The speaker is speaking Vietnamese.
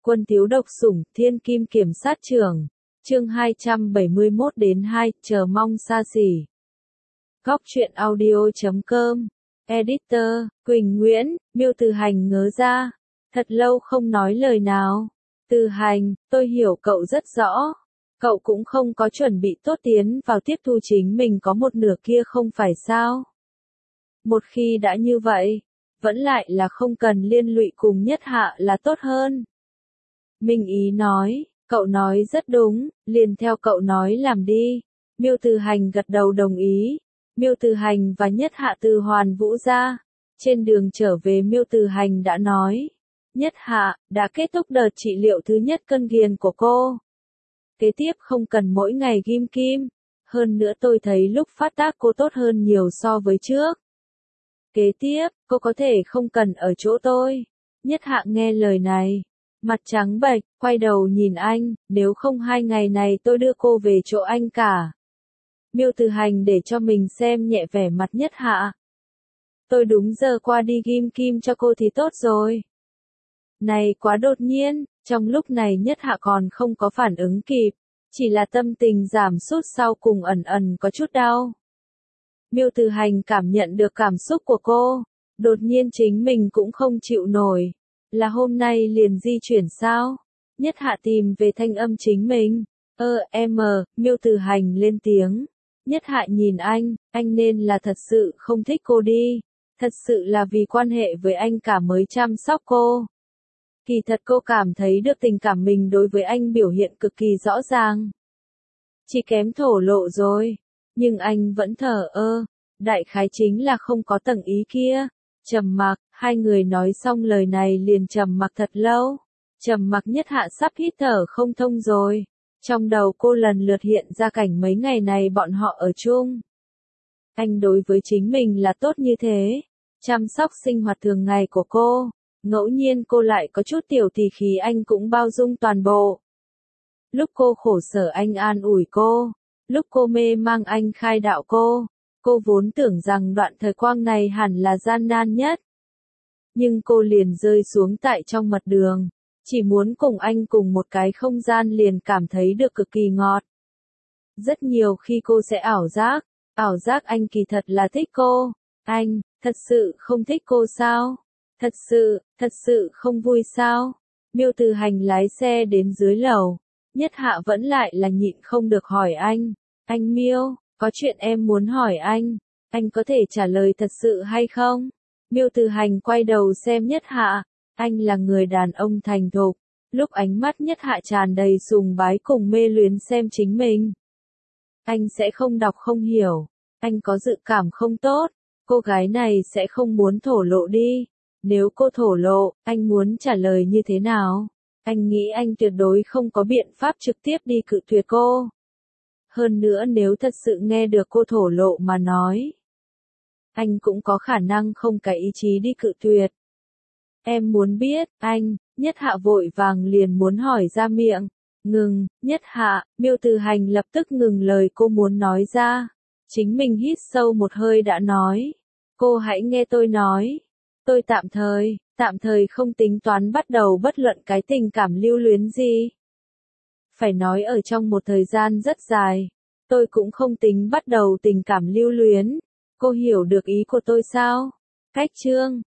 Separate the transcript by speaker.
Speaker 1: Quân thiếu độc sủng, thiên kim kiểm sát trưởng. Chương 271 đến 2, chờ mong xa xỉ. Góc truyện audio.com. Editor, Quỳnh Nguyễn, Miêu Từ Hành ngớ ra. Thật lâu không nói lời nào. Từ Hành, tôi hiểu cậu rất rõ. Cậu cũng không có chuẩn bị tốt tiến vào tiếp thu chính mình có một nửa kia không phải sao? Một khi đã như vậy, vẫn lại là không cần liên lụy cùng Nhất Hạ là tốt hơn. Minh Ý nói, cậu nói rất đúng, liền theo cậu nói làm đi. Miêu Từ Hành gật đầu đồng ý. Miêu Từ Hành và Nhất Hạ từ Hoàn Vũ ra. Trên đường trở về Miêu Từ Hành đã nói, Nhất Hạ, đã kết thúc đợt trị liệu thứ nhất cơn ghiền của cô. Kế tiếp không cần mỗi ngày ghim kim. Hơn nữa tôi thấy lúc phát tác cô tốt hơn nhiều so với trước. Kế tiếp, cô có thể không cần ở chỗ tôi. Nhất Hạ nghe lời này. Mặt trắng bệch, quay đầu nhìn anh, nếu không 2 ngày này tôi đưa cô về chỗ anh cả. Miêu Từ Hành để cho mình xem nhẹ vẻ mặt Nhất Hạ. Tôi đúng giờ qua đi ghim kim cho cô thì tốt rồi. Này quá đột nhiên, trong lúc này Nhất Hạ còn không có phản ứng kịp, chỉ là tâm tình giảm sút sau cùng ẩn ẩn có chút đau. Miêu Từ Hành cảm nhận được cảm xúc của cô, đột nhiên chính mình cũng không chịu nổi. Là hôm nay liền di chuyển sao? Nhất Hạ tìm về thanh âm chính mình. Miêu Từ Hành lên tiếng. Nhất Hạ nhìn anh nên là thật sự không thích cô đi. Thật sự là vì quan hệ với anh cả mới chăm sóc cô. Kỳ thật cô cảm thấy được tình cảm mình đối với anh biểu hiện cực kỳ rõ ràng. Chỉ kém thổ lộ rồi. Nhưng anh vẫn thờ ơ. Đại khái chính là không có tầng ý kia. Trầm mặc, hai người nói xong lời này liền trầm mặc thật lâu. Trầm mặc Nhất Hạ sắp hít thở không thông rồi. Trong đầu cô lần lượt hiện ra cảnh mấy ngày này bọn họ ở chung. Anh đối với chính mình là tốt như thế. Chăm sóc sinh hoạt thường ngày của cô. Ngẫu nhiên cô lại có chút tiểu tỳ khí anh cũng bao dung toàn bộ. Lúc cô khổ sở anh an ủi cô. Lúc cô mê mang anh khai đạo cô. Cô vốn tưởng rằng đoạn thời quang này hẳn là gian nan nhất. Nhưng cô liền rơi xuống tại trong mật đường. Chỉ muốn cùng anh cùng một cái không gian liền cảm thấy được cực kỳ ngọt. Rất nhiều khi cô sẽ ảo giác anh kỳ thật là thích cô. Anh, thật sự không thích cô sao? Thật sự không vui sao? Miêu Từ Hành lái xe đến dưới lầu. Nhất Hạ vẫn lại là nhịn không được hỏi anh. Anh Miêu, có chuyện em muốn hỏi anh có thể trả lời thật sự hay không? Miêu Từ Hành quay đầu xem Nhất Hạ, anh là người đàn ông thành thục. Lúc ánh mắt Nhất Hạ tràn đầy sùng bái cùng mê luyến xem chính mình. Anh sẽ không đọc không hiểu, anh có dự cảm không tốt, cô gái này sẽ không muốn thổ lộ đi. Nếu cô thổ lộ, anh muốn trả lời như thế nào? Anh nghĩ anh tuyệt đối không có biện pháp trực tiếp đi cự tuyệt cô. Hơn nữa nếu thật sự nghe được cô thổ lộ mà nói, anh cũng có khả năng không cái ý chí đi cự tuyệt. Em muốn biết, anh, Nhất Hạ vội vàng liền muốn hỏi ra miệng. Ngừng, Nhất Hạ, Miêu Từ Hành lập tức ngừng lời cô muốn nói ra. Chính mình hít sâu một hơi đã nói. Cô hãy nghe tôi nói. Tôi tạm thời không tính toán bắt đầu bất luận cái tình cảm lưu luyến gì. Phải nói ở trong một thời gian rất dài, tôi cũng không tính bắt đầu tình cảm lưu luyến. Cô hiểu được ý của tôi sao? Cách chương